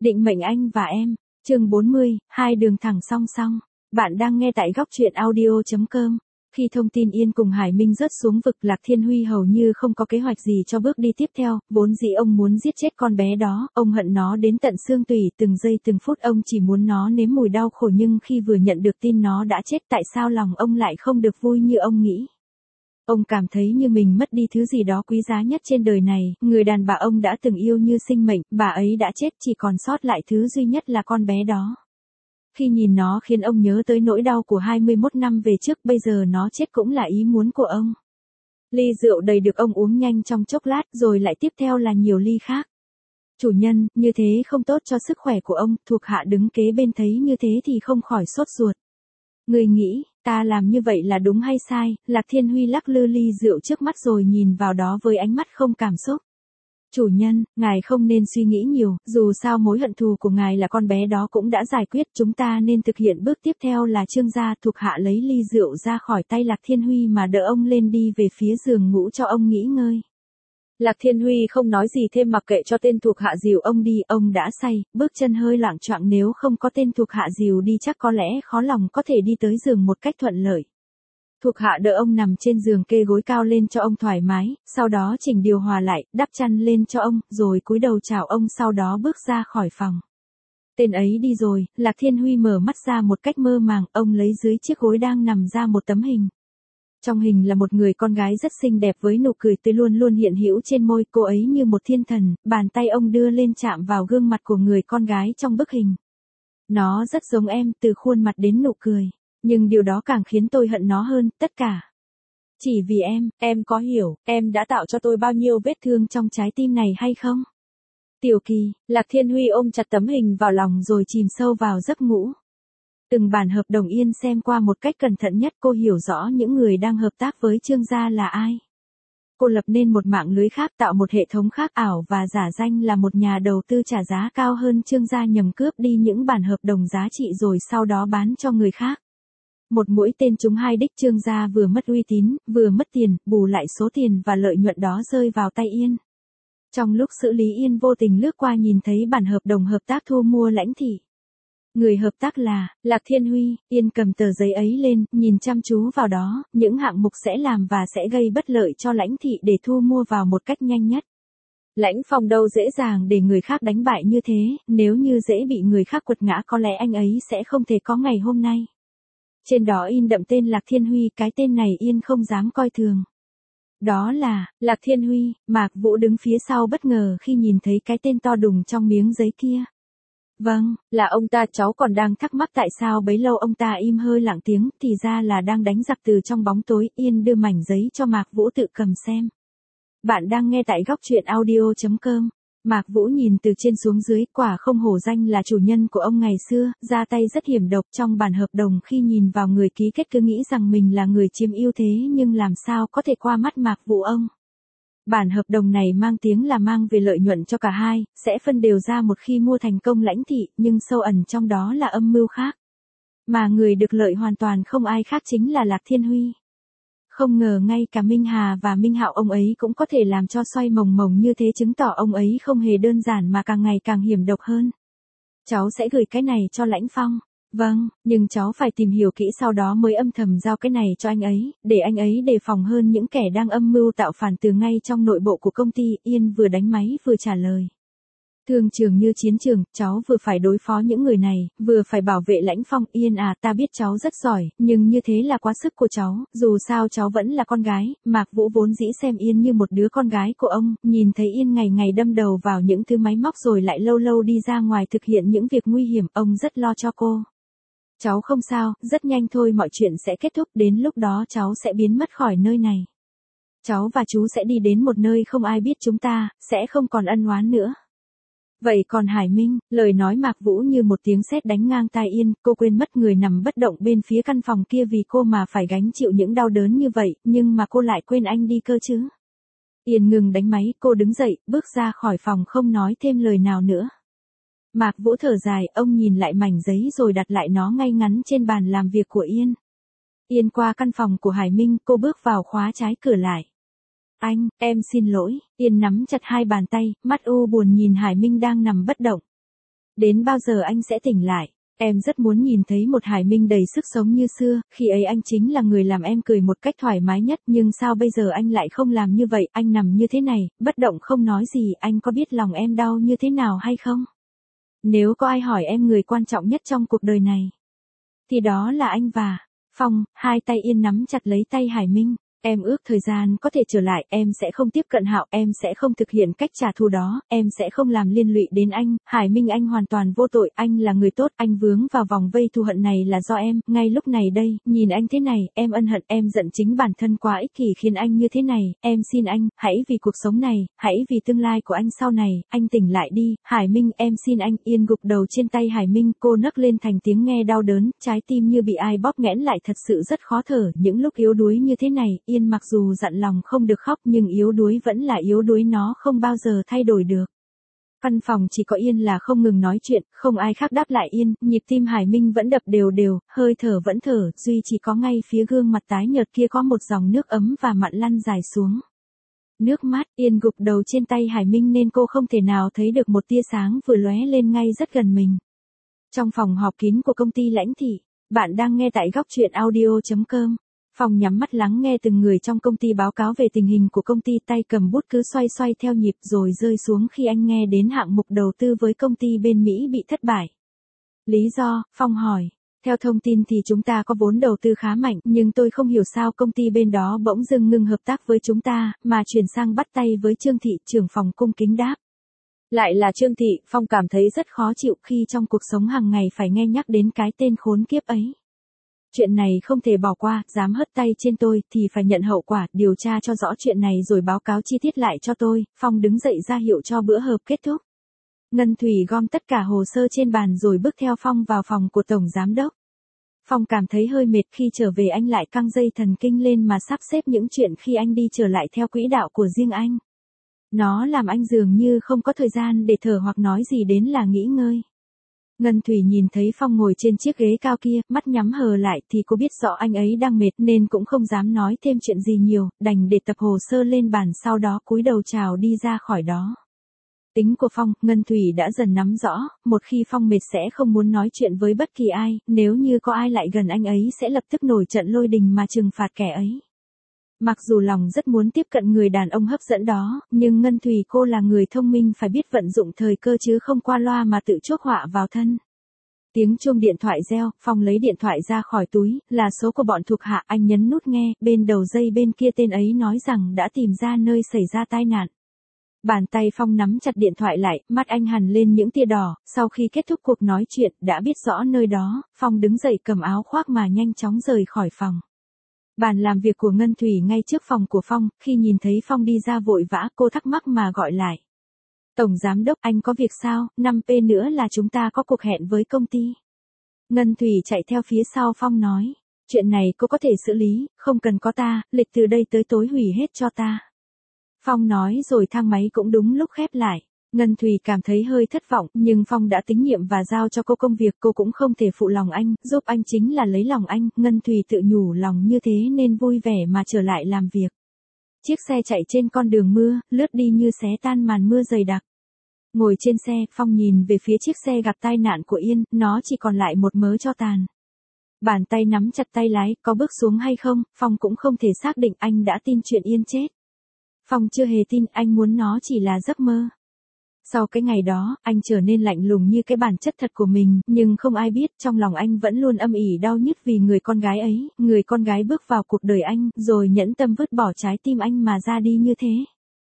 Định mệnh anh và em, chương 40, hai đường thẳng song song. Bạn đang nghe tại góc truyện audio.com. Khi thông tin Yên cùng Hải Minh rớt xuống vực, Lạc Thiên Huy hầu như không có kế hoạch gì cho bước đi tiếp theo, vốn dĩ ông muốn giết chết con bé đó, ông hận nó đến tận xương tủy, từng giây từng phút ông chỉ muốn nó nếm mùi đau khổ, nhưng khi vừa nhận được tin nó đã chết, tại sao lòng ông lại không được vui như ông nghĩ? Ông cảm thấy như mình mất đi thứ gì đó quý giá nhất trên đời này, người đàn bà ông đã từng yêu như sinh mệnh, bà ấy đã chết, chỉ còn sót lại thứ duy nhất là con bé đó. Khi nhìn nó khiến ông nhớ tới nỗi đau của 21 năm về trước, bây giờ nó chết cũng là ý muốn của ông. Ly rượu đầy được ông uống nhanh trong chốc lát, rồi lại tiếp theo là nhiều ly khác. Chủ nhân, như thế không tốt cho sức khỏe của ông, thuộc hạ đứng kế bên thấy như thế thì không khỏi sốt ruột. Người nghĩ, ta làm như vậy là đúng hay sai? Lạc Thiên Huy lắc lư ly rượu trước mắt rồi nhìn vào đó với ánh mắt không cảm xúc. Chủ nhân, ngài không nên suy nghĩ nhiều, dù sao mối hận thù của ngài là con bé đó cũng đã giải quyết, chúng ta nên thực hiện bước tiếp theo là Trương gia. Thuộc hạ lấy ly rượu ra khỏi tay Lạc Thiên Huy mà đỡ ông lên đi về phía giường ngủ cho ông nghỉ ngơi. Lạc Thiên Huy không nói gì thêm, mặc kệ cho tên thuộc hạ dìu ông đi, ông đã say, bước chân hơi loạng choạng, nếu không có tên thuộc hạ dìu đi chắc có lẽ khó lòng có thể đi tới giường một cách thuận lợi. Thuộc hạ đỡ ông nằm trên giường, kê gối cao lên cho ông thoải mái, sau đó chỉnh điều hòa lại, đắp chăn lên cho ông, rồi cúi đầu chào ông, sau đó bước ra khỏi phòng. Tên ấy đi rồi, Lạc Thiên Huy mở mắt ra một cách mơ màng, ông lấy dưới chiếc gối đang nằm ra một tấm hình. Trong hình là một người con gái rất xinh đẹp với nụ cười tươi luôn luôn hiện hữu trên môi, cô ấy như một thiên thần, bàn tay ông đưa lên chạm vào gương mặt của người con gái trong bức hình. Nó rất giống em, từ khuôn mặt đến nụ cười, nhưng điều đó càng khiến tôi hận nó hơn, tất cả. Chỉ vì em có hiểu, em đã tạo cho tôi bao nhiêu vết thương trong trái tim này hay không? Tiểu Kỳ, Lạc Thiên Huy ôm chặt tấm hình vào lòng rồi chìm sâu vào giấc ngủ. Từng bản hợp đồng Yên xem qua một cách cẩn thận nhất, cô hiểu rõ những người đang hợp tác với Trương gia là ai. Cô lập nên một mạng lưới khác, tạo một hệ thống khác ảo và giả danh là một nhà đầu tư trả giá cao hơn Trương gia, nhằm cướp đi những bản hợp đồng giá trị rồi sau đó bán cho người khác. Một mũi tên trúng hai đích, Trương gia vừa mất uy tín, vừa mất tiền, bù lại số tiền và lợi nhuận đó rơi vào tay Yên. Trong lúc xử lý, Yên vô tình lướt qua nhìn thấy bản hợp đồng hợp tác thu mua Lãnh thị. Người hợp tác là Lạc Thiên Huy. Yên cầm tờ giấy ấy lên, nhìn chăm chú vào đó, những hạng mục sẽ làm và sẽ gây bất lợi cho Lãnh thị để thu mua vào một cách nhanh nhất. Lãnh Phong đâu dễ dàng để người khác đánh bại như thế, nếu như dễ bị người khác quật ngã có lẽ anh ấy sẽ không thể có ngày hôm nay. Trên đó in đậm tên Lạc Thiên Huy, cái tên này Yên không dám coi thường. Đó là Lạc Thiên Huy. Mạc Vũ đứng phía sau bất ngờ khi nhìn thấy cái tên to đùng trong miếng giấy kia. Vâng, là ông ta. Cháu còn đang thắc mắc tại sao bấy lâu ông ta im hơi lặng tiếng, thì ra là đang đánh giặc từ trong bóng tối. Yên đưa mảnh giấy cho Mạc Vũ tự cầm xem. Bạn đang nghe tại góc truyện audio.com. Mạc Vũ nhìn từ trên xuống dưới, quả không hổ danh là chủ nhân của ông ngày xưa, ra tay rất hiểm độc. Trong bản hợp đồng, khi nhìn vào người ký kết cứ nghĩ rằng mình là người chiếm ưu thế, nhưng làm sao có thể qua mắt Mạc Vũ ông. Bản hợp đồng này mang tiếng là mang về lợi nhuận cho cả hai, sẽ phân đều ra một khi mua thành công Lãnh thị, nhưng sâu ẩn trong đó là âm mưu khác. Mà người được lợi hoàn toàn không ai khác chính là Lạc Thiên Huy. Không ngờ ngay cả Minh Hà và Minh Hạo ông ấy cũng có thể làm cho xoay mồng mồng như thế, chứng tỏ ông ấy không hề đơn giản mà càng ngày càng hiểm độc hơn. Cháu sẽ gửi cái này cho Lãnh Phong. Vâng, nhưng cháu phải tìm hiểu kỹ sau đó mới âm thầm giao cái này cho anh ấy, để anh ấy đề phòng hơn những kẻ đang âm mưu tạo phản từ ngay trong nội bộ của công ty. Yên vừa đánh máy vừa trả lời. Thương trường như chiến trường, cháu vừa phải đối phó những người này, vừa phải bảo vệ Lãnh Phong. Yên à, ta biết cháu rất giỏi, nhưng như thế là quá sức của cháu, dù sao cháu vẫn là con gái. Mạc Vũ vốn dĩ xem Yên như một đứa con gái của ông, nhìn thấy Yên ngày ngày đâm đầu vào những thứ máy móc rồi lại lâu lâu đi ra ngoài thực hiện những việc nguy hiểm, ông rất lo cho cô. Cháu không sao, rất nhanh thôi mọi chuyện sẽ kết thúc, đến lúc đó cháu sẽ biến mất khỏi nơi này. Cháu và chú sẽ đi đến một nơi không ai biết chúng ta, sẽ không còn ân oán nữa. Vậy còn Hải Minh? Lời nói Mạc Vũ như một tiếng sét đánh ngang tai Yên, cô quên mất người nằm bất động bên phía căn phòng kia vì cô mà phải gánh chịu những đau đớn như vậy, nhưng mà cô lại quên anh đi cơ chứ. Yên ngừng đánh máy, cô đứng dậy, bước ra khỏi phòng không nói thêm lời nào nữa. Mạc Vũ thở dài, ông nhìn lại mảnh giấy rồi đặt lại nó ngay ngắn trên bàn làm việc của Yên. Yên qua căn phòng của Hải Minh, cô bước vào khóa trái cửa lại. Anh, em xin lỗi. Yên nắm chặt hai bàn tay, mắt u buồn nhìn Hải Minh đang nằm bất động. Đến bao giờ anh sẽ tỉnh lại? Em rất muốn nhìn thấy một Hải Minh đầy sức sống như xưa, khi ấy anh chính là người làm em cười một cách thoải mái nhất, nhưng sao bây giờ anh lại không làm như vậy, anh nằm như thế này, bất động không nói gì, anh có biết lòng em đau như thế nào hay không? Nếu có ai hỏi em người quan trọng nhất trong cuộc đời này, thì đó là anh và Phong. Hai tay Yên nắm chặt lấy tay Hải Minh. Em ước thời gian có thể trở lại, em sẽ không tiếp cận Hạo, em sẽ không thực hiện cách trả thù đó, em sẽ không làm liên lụy đến anh. Hải Minh, anh hoàn toàn vô tội, anh là người tốt, anh vướng vào vòng vây thù hận này là do em. Ngay lúc này đây, nhìn anh thế này, em ân hận, em giận chính bản thân quá ích kỷ khiến anh như thế này. Em xin anh, hãy vì cuộc sống này, hãy vì tương lai của anh sau này, anh tỉnh lại đi. Hải Minh, em xin anh. Yên gục đầu trên tay Hải Minh, cô nấc lên thành tiếng nghe đau đớn, trái tim như bị ai bóp nghẽn lại, thật sự rất khó thở. Những lúc yếu đuối như thế này, Yên mặc dù dặn lòng không được khóc nhưng yếu đuối vẫn là yếu đuối, nó không bao giờ thay đổi được. Căn phòng chỉ có Yên là không ngừng nói chuyện, không ai khác đáp lại Yên, nhịp tim Hải Minh vẫn đập đều đều, hơi thở vẫn thở, duy chỉ có ngay phía gương mặt tái nhợt kia có một dòng nước ấm và mặn lăn dài xuống. Nước mắt. Yên gục đầu trên tay Hải Minh nên cô không thể nào thấy được một tia sáng vừa lóe lên ngay rất gần mình. Trong phòng họp kín của công ty Lãnh Thị, bạn đang nghe tại góc truyện audio.com. Phong nhắm mắt lắng nghe từng người trong công ty báo cáo về tình hình của công ty, tay cầm bút cứ xoay xoay theo nhịp rồi rơi xuống khi anh nghe đến hạng mục đầu tư với công ty bên Mỹ bị thất bại. Lý do? Phong hỏi. Theo thông tin thì chúng ta có vốn đầu tư khá mạnh, nhưng tôi không hiểu sao công ty bên đó bỗng dưng ngừng hợp tác với chúng ta, mà chuyển sang bắt tay với Trương Thị. Trưởng phòng cung kính đáp. Lại là Trương Thị. Phong cảm thấy rất khó chịu khi trong cuộc sống hàng ngày phải nghe nhắc đến cái tên khốn kiếp ấy. Chuyện này không thể bỏ qua, dám hất tay trên tôi thì phải nhận hậu quả, điều tra cho rõ chuyện này rồi báo cáo chi tiết lại cho tôi. Phong đứng dậy ra hiệu cho bữa họp kết thúc. Ngân Thủy gom tất cả hồ sơ trên bàn rồi bước theo Phong vào phòng của Tổng Giám Đốc. Phong cảm thấy hơi mệt, khi trở về anh lại căng dây thần kinh lên mà sắp xếp những chuyện khi anh đi trở lại theo quỹ đạo của riêng anh. Nó làm anh dường như không có thời gian để thở hoặc nói gì đến là nghỉ ngơi. Ngân Thủy nhìn thấy Phong ngồi trên chiếc ghế cao kia, mắt nhắm hờ lại thì cô biết rõ anh ấy đang mệt nên cũng không dám nói thêm chuyện gì nhiều, đành để tập hồ sơ lên bàn, sau đó cúi đầu chào đi ra khỏi đó. Tính của Phong, Ngân Thủy đã dần nắm rõ, một khi Phong mệt sẽ không muốn nói chuyện với bất kỳ ai, nếu như có ai lại gần anh ấy sẽ lập tức nổi trận lôi đình mà trừng phạt kẻ ấy. Mặc dù lòng rất muốn tiếp cận người đàn ông hấp dẫn đó, nhưng Ngân Thủy cô là người thông minh, phải biết vận dụng thời cơ chứ không qua loa mà tự chuốc họa vào thân. Tiếng chuông điện thoại reo, Phong lấy điện thoại ra khỏi túi, là số của bọn thuộc hạ, anh nhấn nút nghe, bên đầu dây bên kia tên ấy nói rằng đã tìm ra nơi xảy ra tai nạn. Bàn tay Phong nắm chặt điện thoại lại, mắt anh hằn lên những tia đỏ, sau khi kết thúc cuộc nói chuyện, đã biết rõ nơi đó, Phong đứng dậy cầm áo khoác mà nhanh chóng rời khỏi phòng. Bàn làm việc của Ngân Thủy ngay trước phòng của Phong, khi nhìn thấy Phong đi ra vội vã, cô thắc mắc mà gọi lại. Tổng Giám Đốc, anh có việc sao? 5p nữa là chúng ta có cuộc hẹn với công ty. Ngân Thủy chạy theo phía sau Phong nói. Chuyện này cô có thể xử lý, không cần có ta, lịch từ đây tới tối hủy hết cho ta. Phong nói rồi thang máy cũng đúng lúc khép lại. Ngân Thủy cảm thấy hơi thất vọng, nhưng Phong đã tín nhiệm và giao cho cô công việc, cô cũng không thể phụ lòng anh, giúp anh chính là lấy lòng anh. Ngân Thủy tự nhủ lòng như thế nên vui vẻ mà trở lại làm việc. Chiếc xe chạy trên con đường mưa, lướt đi như xé tan màn mưa dày đặc. Ngồi trên xe, Phong nhìn về phía chiếc xe gặp tai nạn của Yên, nó chỉ còn lại một mớ tro tàn. Bàn tay nắm chặt tay lái, có bước xuống hay không, Phong cũng không thể xác định, anh đã tin chuyện Yên chết. Phong chưa hề tin, anh muốn nó chỉ là giấc mơ. Sau cái ngày đó, anh trở nên lạnh lùng như cái bản chất thật của mình, nhưng không ai biết trong lòng anh vẫn luôn âm ỉ đau nhức vì người con gái ấy, người con gái bước vào cuộc đời anh, rồi nhẫn tâm vứt bỏ trái tim anh mà ra đi như thế.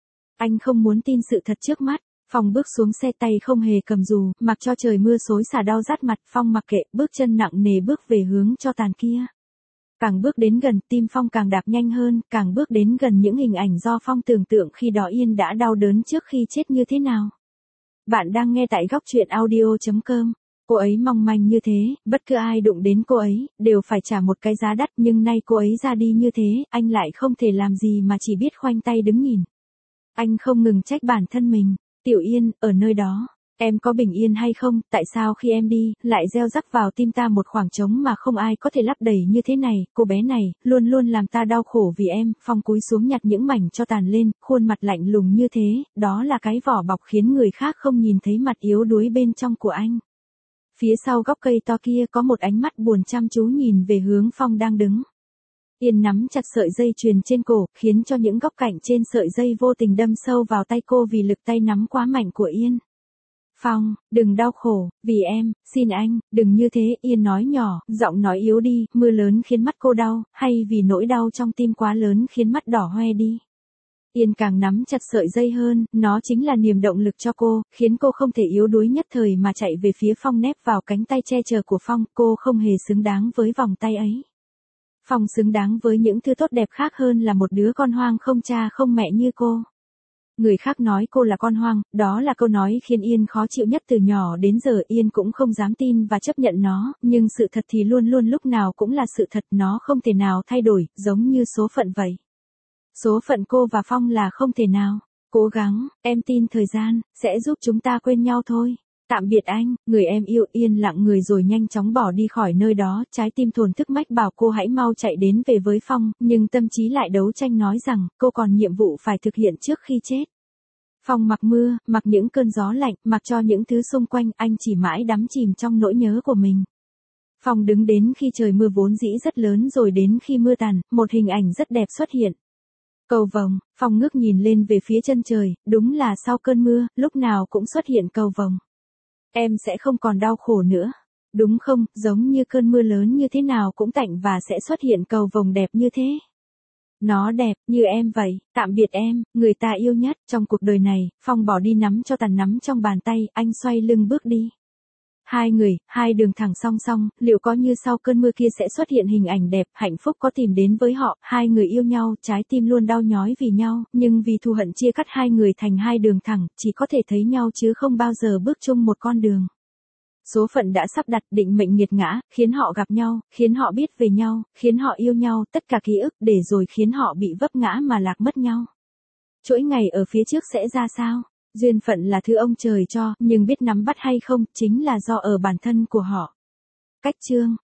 Anh không muốn tin sự thật trước mắt. Phong bước xuống xe, tay không hề cầm dù, mặc cho trời mưa xối xả đau rát mặt, Phong mặc kệ, bước chân nặng nề bước về hướng tro tàn kia. Càng bước đến gần, tim Phong càng đạp nhanh hơn, càng bước đến gần những hình ảnh do Phong tưởng tượng khi đó Yên đã đau đớn trước khi chết như thế nào. Bạn đang nghe tại góc truyện audio.com. Cô ấy mong manh như thế, bất cứ ai đụng đến cô ấy, đều phải trả một cái giá đắt, nhưng nay cô ấy ra đi như thế, anh lại không thể làm gì mà chỉ biết khoanh tay đứng nhìn. Anh không ngừng trách bản thân mình. Tiểu Yên, ở nơi đó, Em có bình yên hay không, tại sao khi em đi, lại gieo rắc vào tim ta một khoảng trống mà không ai có thể lấp đầy như thế này, cô bé này, luôn luôn làm ta đau khổ vì em, Phong cúi xuống nhặt những mảnh tro tàn lên, khuôn mặt lạnh lùng như thế, đó là cái vỏ bọc khiến người khác không nhìn thấy mặt yếu đuối bên trong của anh. Phía sau gốc cây to kia có một ánh mắt buồn chăm chú nhìn về hướng Phong đang đứng. Yên nắm chặt sợi dây chuyền trên cổ, khiến cho những góc cạnh trên sợi dây vô tình đâm sâu vào tay cô vì lực tay nắm quá mạnh của Yên. Phong, đừng đau khổ, vì em, xin anh, đừng như thế, Yên nói nhỏ, giọng nói yếu đi, mưa lớn khiến mắt cô đau, hay vì nỗi đau trong tim quá lớn khiến mắt đỏ hoe đi. Yên càng nắm chặt sợi dây hơn, nó chính là niềm động lực cho cô, khiến cô không thể yếu đuối nhất thời mà chạy về phía Phong nép vào cánh tay che chở của Phong, cô không hề xứng đáng với vòng tay ấy. Phong xứng đáng với những thứ tốt đẹp khác hơn là một đứa con hoang không cha không mẹ như cô. Người khác nói cô là con hoang, đó là câu nói khiến Yên khó chịu nhất từ nhỏ đến giờ. Yên cũng không dám tin và chấp nhận nó, nhưng sự thật thì luôn luôn lúc nào cũng là sự thật, nó không thể nào thay đổi, giống như số phận vậy. Số phận cô và Phong là không thể nào. Cố gắng, em tin thời gian sẽ giúp chúng ta quên nhau thôi. Tạm biệt anh, người em yêu. Yên lặng người rồi nhanh chóng bỏ đi khỏi nơi đó, trái tim thổn thức mách bảo cô hãy mau chạy đến về với Phong, nhưng tâm trí lại đấu tranh nói rằng, cô còn nhiệm vụ phải thực hiện trước khi chết. Phong mặc mưa, mặc những cơn gió lạnh, mặc cho những thứ xung quanh, anh chỉ mãi đắm chìm trong nỗi nhớ của mình. Phong đứng đến khi trời mưa vốn dĩ rất lớn rồi đến khi mưa tàn, một hình ảnh rất đẹp xuất hiện. Cầu vồng, Phong ngước nhìn lên về phía chân trời, đúng là sau cơn mưa, lúc nào cũng xuất hiện cầu vồng. Em sẽ không còn đau khổ nữa. Đúng không, giống như cơn mưa lớn như thế nào cũng tạnh và sẽ xuất hiện cầu vồng đẹp như thế. Nó đẹp, như em vậy, tạm biệt em, người ta yêu nhất, trong cuộc đời này. Phong bỏ đi nắm cho tàn nắm trong bàn tay, anh xoay lưng bước đi. Hai người, hai đường thẳng song song, liệu có như sau cơn mưa kia sẽ xuất hiện hình ảnh đẹp, hạnh phúc có tìm đến với họ, hai người yêu nhau, trái tim luôn đau nhói vì nhau, nhưng vì thù hận chia cắt hai người thành hai đường thẳng, chỉ có thể thấy nhau chứ không bao giờ bước chung một con đường. Số phận đã sắp đặt định mệnh nghiệt ngã, khiến họ gặp nhau, khiến họ biết về nhau, khiến họ yêu nhau, tất cả ký ức để rồi khiến họ bị vấp ngã mà lạc mất nhau. Chuỗi ngày ở phía trước sẽ ra sao? Duyên phận là thứ ông trời cho, nhưng biết nắm bắt hay không, chính là do ở bản thân của họ. Cách chương